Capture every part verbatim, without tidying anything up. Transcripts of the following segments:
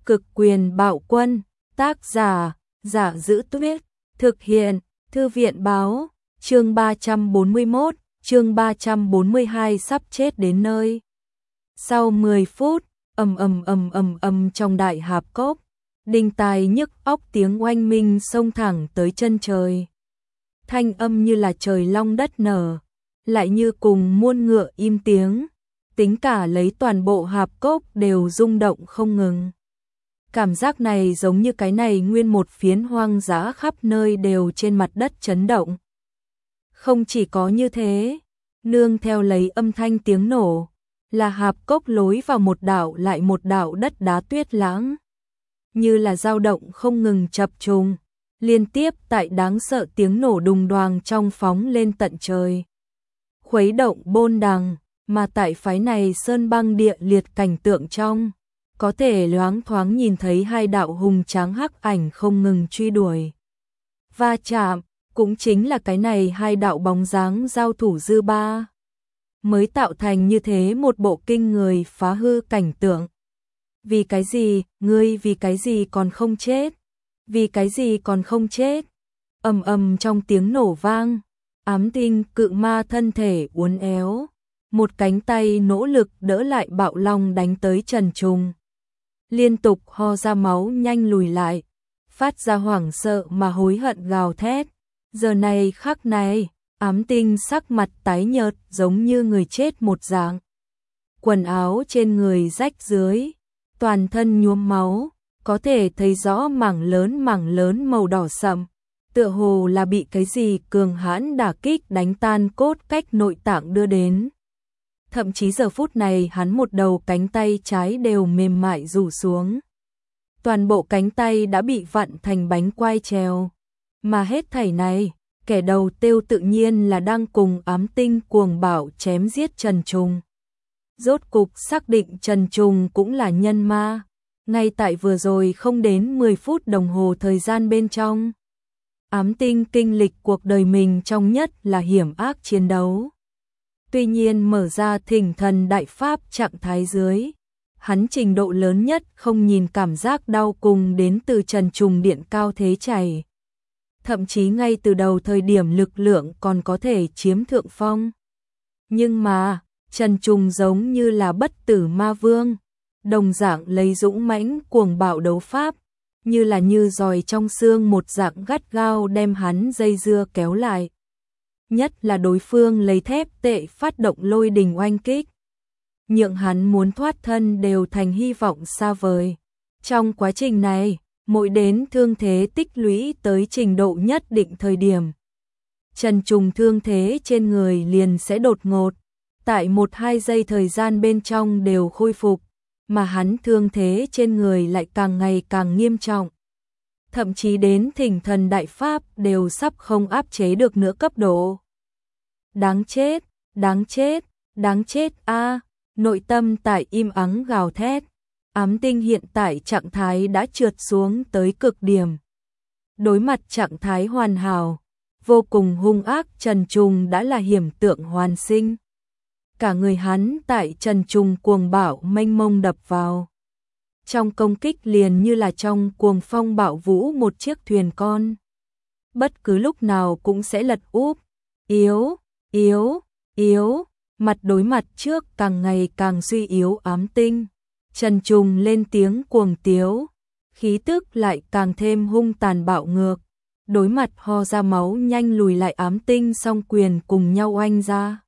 Cực quyền bạo quân, tác giả, Giả Giữ Tuyết, thực hiện, Thư viện báo, chương ba trăm bốn mươi mốt, chương ba trăm bốn mươi hai sắp chết đến nơi. Sau mười phút, ầm ầm ầm ầm ầm trong đại hạp cốc, đinh tai nhức óc tiếng oanh minh xông thẳng tới chân trời. Thanh âm như là trời long đất nở, lại như cùng muôn ngựa im tiếng, tính cả lấy toàn bộ hạp cốc đều rung động không ngừng. Cảm giác này giống như cái này nguyên một phiến hoang dã khắp nơi đều trên mặt đất chấn động. Không chỉ có như thế, nương theo lấy âm thanh tiếng nổ, là hạp cốc lối vào một đảo lại một đảo đất đá tuyết lãng. Như là dao động không ngừng chập trùng, liên tiếp tại đáng sợ tiếng nổ đùng đoàng trong phóng lên tận trời. Khuấy động bôn đằng, mà tại phái này sơn băng địa liệt cảnh tượng trong, có thể loáng thoáng nhìn thấy hai đạo hùng tráng hắc ảnh không ngừng truy đuổi. Va chạm, cũng chính là cái này hai đạo bóng dáng giao thủ dư ba, mới tạo thành như thế một bộ kinh người phá hư cảnh tượng. Vì cái gì, ngươi vì cái gì còn không chết? Vì cái gì còn không chết? Ầm ầm trong tiếng nổ vang, ám tinh cự ma thân thể uốn éo, một cánh tay nỗ lực đỡ lại bạo long đánh tới Trần Trùng. Liên tục ho ra máu nhanh lùi lại, phát ra hoảng sợ mà hối hận gào thét. Giờ này khắc này, ám tinh sắc mặt tái nhợt giống như người chết một dạng. Quần áo trên người rách rưới, toàn thân nhuốm máu, có thể thấy rõ mảng lớn mảng lớn màu đỏ sậm, tựa hồ là bị cái gì cường hãn đả kích đánh tan cốt cách nội tạng đưa đến. Thậm chí giờ phút này hắn một đầu cánh tay trái đều mềm mại rủ xuống. Toàn bộ cánh tay đã bị vặn thành bánh quai trèo. Mà hết thảy này, kẻ đầu tiêu tự nhiên là đang cùng ám tinh cuồng bạo chém giết Trần Trùng. Rốt cục xác định Trần Trùng cũng là nhân ma. Ngay tại vừa rồi không đến mười phút đồng hồ thời gian bên trong, ám tinh kinh lịch cuộc đời mình trong nhất là hiểm ác chiến đấu. Tuy nhiên mở ra thỉnh thần đại pháp trạng thái dưới, hắn trình độ lớn nhất không nhìn cảm giác đau cùng đến từ Trần Trùng điện cao thế chảy. Thậm chí ngay từ đầu thời điểm lực lượng còn có thể chiếm thượng phong. Nhưng mà, Trần Trùng giống như là bất tử ma vương, đồng dạng lấy dũng mãnh cuồng bạo đấu pháp, như là như giòi trong xương một dạng gắt gao đem hắn dây dưa kéo lại. Nhất là đối phương lấy thép tệ phát động lôi đình oanh kích, nhượng hắn muốn thoát thân đều thành hy vọng xa vời. Trong quá trình này, mỗi đến thương thế tích lũy tới trình độ nhất định thời điểm, Trần Trùng thương thế trên người liền sẽ đột ngột, tại một hai giây thời gian bên trong đều khôi phục, mà hắn thương thế trên người lại càng ngày càng nghiêm trọng. Thậm chí đến thỉnh thần đại pháp đều sắp không áp chế được nữa cấp độ. Đáng chết, đáng chết, đáng chết a! Nội tâm tại im ắng gào thét. Ám tinh hiện tại trạng thái đã trượt xuống tới cực điểm. Đối mặt trạng thái hoàn hảo, vô cùng hung ác Trần Trùng đã là hiểm tượng hoàn sinh. Cả người hắn tại Trần Trùng cuồng bạo mênh mông đập vào. Trong công kích liền như là trong cuồng phong bạo vũ một chiếc thuyền con. Bất cứ lúc nào cũng sẽ lật úp. Yếu, yếu, yếu, mặt đối mặt trước càng ngày càng suy yếu ám tinh. Trần Trùng lên tiếng cuồng tiếu, khí tức lại càng thêm hung tàn bạo ngược. Đối mặt ho ra máu nhanh lùi lại ám tinh song quyền cùng nhau oanh ra.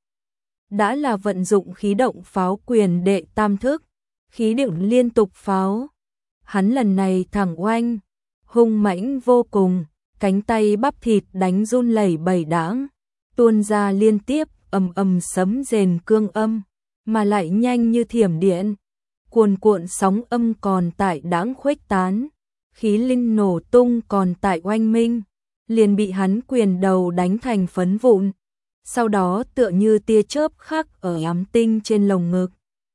Đã là vận dụng khí động pháo quyền đệ tam thức, khí động liên tục pháo. Hắn lần này thẳng oanh, hung mãnh vô cùng, cánh tay bắp thịt đánh run lẩy bẩy đãng, tuôn ra liên tiếp ầm ầm sấm rền cương âm, mà lại nhanh như thiểm điện. Cuồn cuộn sóng âm còn tại đãng khuếch tán, khí linh nổ tung còn tại oanh minh, liền bị hắn quyền đầu đánh thành phấn vụn. Sau đó tựa như tia chớp khắc ở ám tinh trên lồng ngực.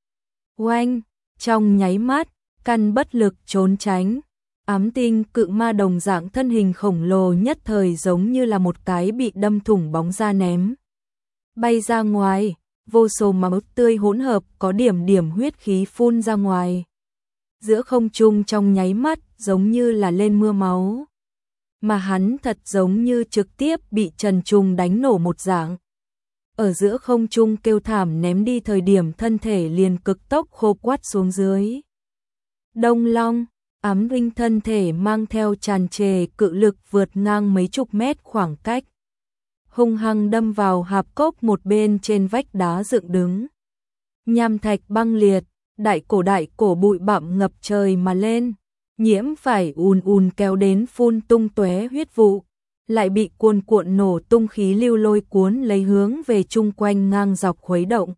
Oanh, trong nháy mắt, căn bất lực trốn tránh. Ám tinh cự ma đồng dạng thân hình khổng lồ nhất thời giống như là một cái bị đâm thủng bóng da ném. Bay ra ngoài, vô số máu tươi hỗn hợp có điểm điểm huyết khí phun ra ngoài. giữa không trung trong nháy mắt giống như là lên mưa máu. Mà hắn thật giống như trực tiếp bị Trần Trùng đánh nổ một dạng. Ở giữa không trung kêu thảm ném đi thời điểm thân thể liền cực tốc khô quắt xuống dưới. Đông Long, Ám Vinh thân thể mang theo tràn trề cự lực vượt ngang mấy chục mét khoảng cách. Hung hăng đâm vào hạp cốc một bên trên vách đá dựng đứng. Nham thạch băng liệt, đại cổ đại cổ bụi bặm ngập trời mà lên. Nhiễm phải ùn ùn kéo đến phun tung tóe huyết vụ, lại bị cuồn cuộn nổ tung khí lưu lôi cuốn lấy hướng về chung quanh ngang dọc khuấy động.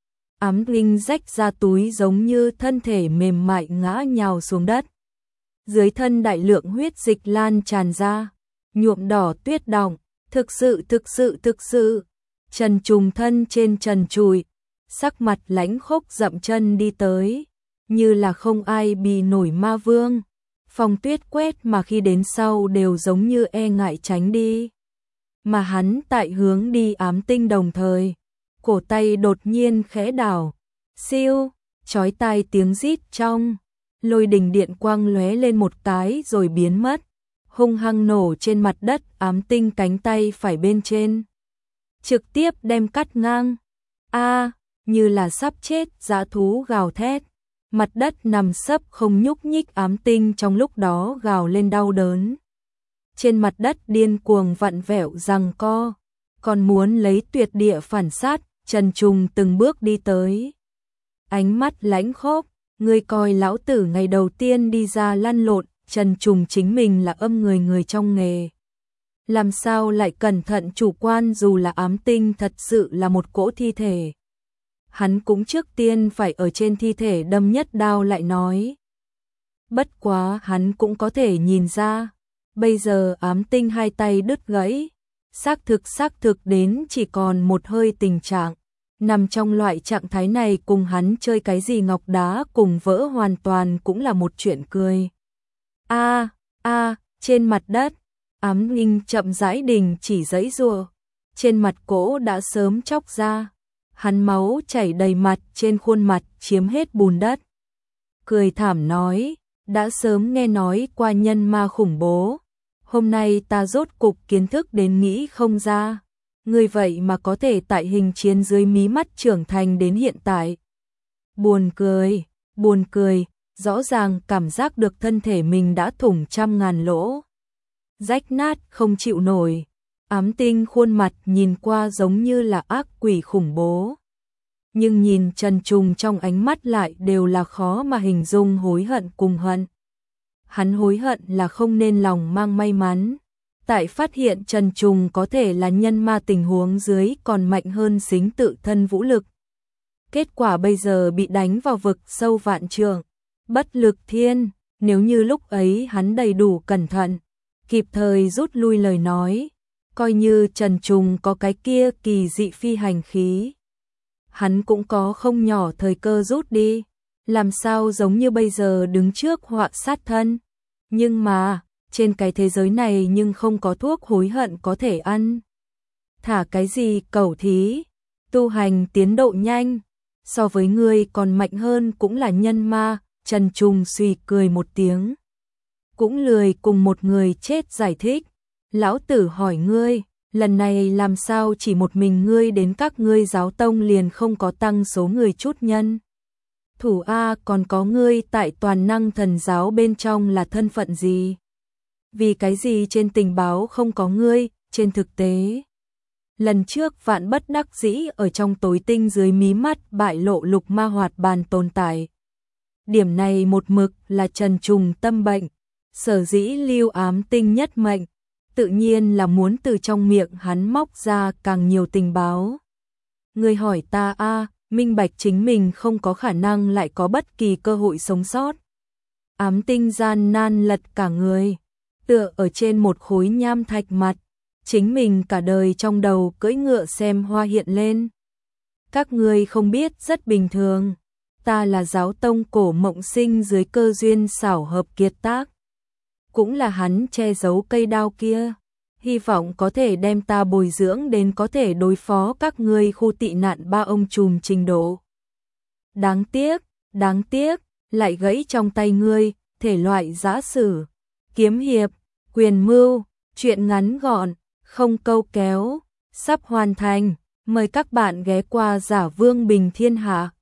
Ám Vinh rách ra túi giống như thân thể mềm mại ngã nhào xuống đất. Dưới thân đại lượng huyết dịch lan tràn ra, nhuộm đỏ tuyết đọng, thực sự thực sự thực sự. Trần Trùng thân trên trần trụi, sắc mặt lãnh khốc dậm chân đi tới, như là không ai bì nổi ma vương. Phong tuyết quét mà khi đến sau đều giống như e ngại tránh đi. Mà hắn tại hướng đi ám tinh đồng thời, cổ tay đột nhiên khẽ đảo, siêu, chói tai tiếng rít trong, lôi đình điện quang lóe lên một cái rồi biến mất, hung hăng nổ trên mặt đất ám tinh cánh tay phải bên trên. Trực tiếp đem cắt ngang, a như là sắp chết dã thú gào thét. Mặt đất nằm sấp không nhúc nhích ám tinh trong lúc đó gào lên đau đớn. Trên mặt đất điên cuồng vặn vẹo giằng co, còn muốn lấy tuyệt địa phản sát, Trần Trùng từng bước đi tới. Ánh mắt lãnh khốc, ngươi coi lão tử ngày đầu tiên đi ra lăn lộn, Trần Trùng chính mình là âm người người trong nghề. Làm sao lại cẩn thận chủ quan dù là ám tinh thật sự là một cỗ thi thể. Hắn cũng trước tiên phải ở trên thi thể đâm nhất đao lại nói. Bất quá hắn cũng có thể nhìn ra, bây giờ ám tinh hai tay đứt gãy, xác thực xác thực đến chỉ còn một hơi tình trạng. Nằm trong loại trạng thái này cùng hắn chơi cái gì ngọc đá cùng vỡ hoàn toàn cũng là một chuyện cười. A a trên mặt đất, ám linh chậm rãi đình chỉ giãy giụa, trên mặt cỗ đã sớm chóc ra. Hắn máu chảy đầy mặt trên khuôn mặt chiếm hết bùn đất. Cười thảm nói, đã sớm nghe nói qua nhân ma khủng bố. Hôm nay ta rốt cục kiến thức đến nghĩ không ra. Người vậy mà có thể tại hình chiến dưới mí mắt trưởng thành đến hiện tại. Buồn cười, buồn cười, rõ ràng cảm giác được thân thể mình đã thủng trăm ngàn lỗ. Rách nát không chịu nổi. Ám tinh khuôn mặt nhìn qua giống như là ác quỷ khủng bố. Nhưng nhìn Trần Trùng trong ánh mắt lại đều là khó mà hình dung hối hận cùng hận. Hắn hối hận là không nên lòng mang may mắn. Tại phát hiện Trần Trùng có thể là nhân ma tình huống dưới còn mạnh hơn xính tự thân vũ lực. Kết quả bây giờ bị đánh vào vực sâu vạn trượng. Bất lực thiên, nếu như lúc ấy hắn đầy đủ cẩn thận, kịp thời rút lui lời nói. Coi như Trần Trùng có cái kia kỳ dị phi hành khí, hắn cũng có không nhỏ thời cơ rút đi, làm sao giống như bây giờ đứng trước họa sát thân. Nhưng mà, trên cái thế giới này nhưng không có thuốc hối hận có thể ăn. Thả cái gì cẩu thí, tu hành tiến độ nhanh, so với ngươi còn mạnh hơn cũng là nhân ma. Trần Trùng suy cười một tiếng, cũng lười cùng một người chết giải thích. Lão tử hỏi ngươi, lần này làm sao chỉ một mình ngươi đến các ngươi giáo tông liền không có tăng số người chút nhân. Thủ A còn có ngươi tại toàn năng thần giáo bên trong là thân phận gì? Vì cái gì trên tình báo không có ngươi, trên thực tế? Lần trước vạn bất đắc dĩ ở trong tối tinh dưới mí mắt bại lộ lục ma hoạt bàn tồn tại. Điểm này một mực là Trần Trùng tâm bệnh, sở dĩ lưu ám tinh nhất mệnh. Tự nhiên là muốn từ trong miệng hắn móc ra càng nhiều tình báo. Người hỏi ta a, minh bạch chính mình không có khả năng lại có bất kỳ cơ hội sống sót. Ám tinh gian nan lật cả người, tựa ở trên một khối nham thạch mặt, chính mình cả đời trong đầu cưỡi ngựa xem hoa hiện lên. Các ngươi không biết rất bình thường, ta là giáo tông cổ mộng sinh dưới cơ duyên xảo hợp kiệt tác. Cũng là hắn che giấu cây đao kia, hy vọng có thể đem ta bồi dưỡng đến có thể đối phó các ngươi khu tị nạn ba ông trùm trình độ. Đáng tiếc, đáng tiếc, lại gãy trong tay ngươi, thể loại giã sử, kiếm hiệp, quyền mưu, truyện ngắn gọn, không câu kéo, sắp hoàn thành. Mời các bạn ghé qua Giả Vương Bình Thiên Hạ.